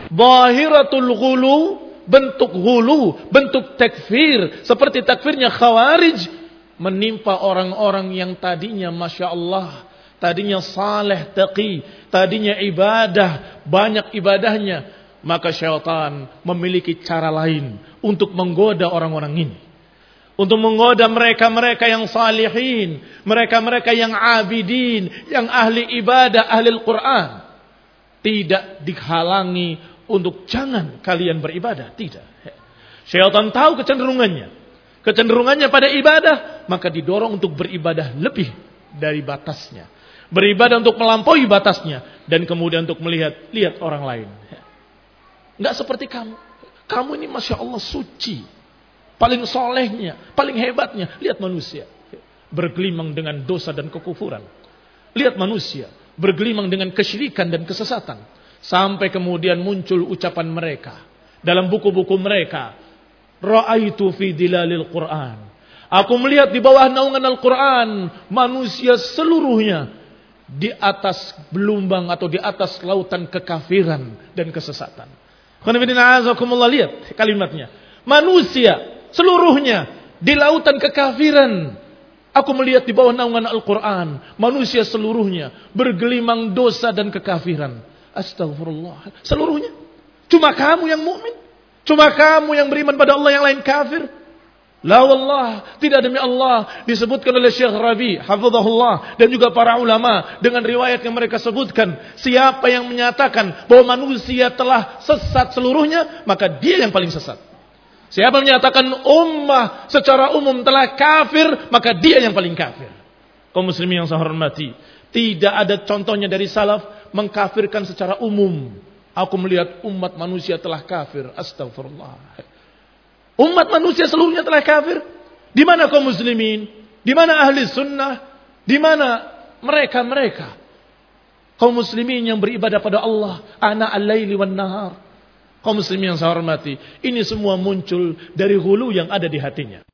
Zahiratul ghulu, bentuk ghulu, bentuk takfir, seperti takfirnya Khawarij, menimpa orang-orang yang tadinya Masya Allah, tadinya saleh, taqi, tadinya ibadah, banyak ibadahnya. Maka syaitan memiliki cara lain untuk menggoda orang-orang ini. Untuk menggoda mereka-mereka yang salihin, mereka-mereka yang abidin, yang ahli ibadah, ahli Al-Quran. Tidak dihalangi untuk jangan kalian beribadah. Tidak. Syaitan tahu kecenderungannya. Kecenderungannya pada ibadah, maka didorong untuk beribadah lebih dari batasnya. Beribadah untuk melampaui batasnya. Dan kemudian untuk lihat orang lain. Enggak seperti kamu. Kamu ini Masya Allah suci. Paling solehnya, paling hebatnya. Lihat manusia. Bergelimang dengan dosa dan kekufuran. Lihat manusia. Bergelimang dengan kesyirikan dan kesesatan. Sampai kemudian muncul ucapan mereka. Dalam buku-buku mereka. Ra'aitu fi dilalil Qur'an. Aku melihat di bawah naungan Al-Quran. Manusia seluruhnya. Di atas gelombang atau di atas lautan kekafiran dan kesesatan. Lihat kalimatnya. Manusia seluruhnya di lautan kekafiran. Aku melihat di bawah naungan Al-Quran. Manusia seluruhnya bergelimang dosa dan kekafiran. Astagfirullah. Seluruhnya. Cuma kamu yang mukmin. Cuma kamu yang beriman pada Allah, yang lain kafir. La wallah. Tidak demi Allah. Disebutkan oleh Syekh Rabi hafizahullah. Dan juga para ulama. Dengan riwayat yang mereka sebutkan. Siapa yang menyatakan bahwa manusia telah sesat seluruhnya, maka dia yang paling sesat. Siapa menyatakan ummah secara umum telah kafir, maka dia yang paling kafir. Kaum muslimin yang saya hormati, tidak ada contohnya dari salaf mengkafirkan secara umum. Aku melihat umat manusia telah kafir. Astagfirullah. Umat manusia seluruhnya telah kafir. Di mana kaum muslimin? Di mana ahli sunnah? Di mana mereka-mereka? Kaum muslimin yang beribadah pada Allah ana al-laili wan nahar. Kaum muslimin yang saya hormati, ini semua muncul dari hulu yang ada di hatinya.